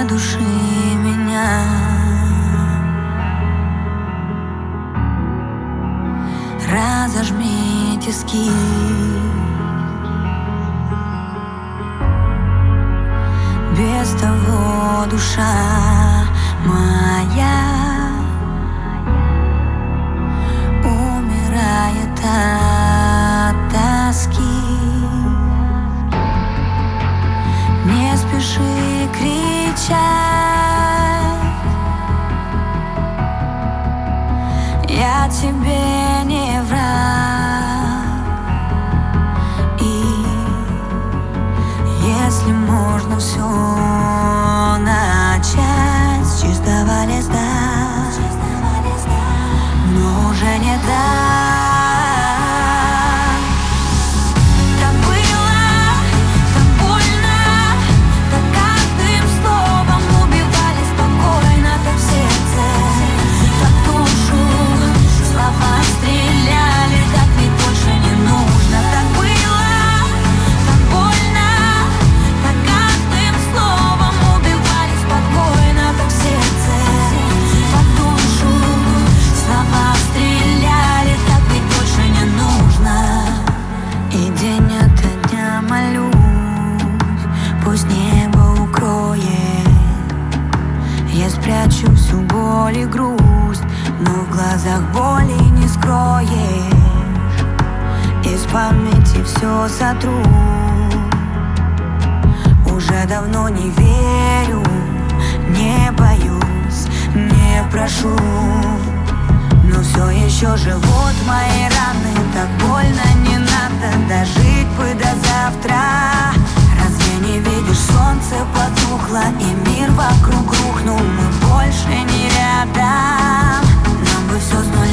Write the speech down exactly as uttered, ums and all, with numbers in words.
души меня. Разожми тиски, без того душа моя умирает от тоски. Не спеши кричать, я тебе не враг. И если можно все начать с чистого листа, но уже не так. Я спрячу всю боль и грусть, но в глазах боли не скроешь. Из памяти все сотру. Уже давно не верю, не боюсь, не прошу, но все еще живут мои раны. Так больно, не надо дожить бы до завтра. Разве не видишь, солнце потухло и мир вокруг рухнул. Мы больше не рядом, нам бы все с нуля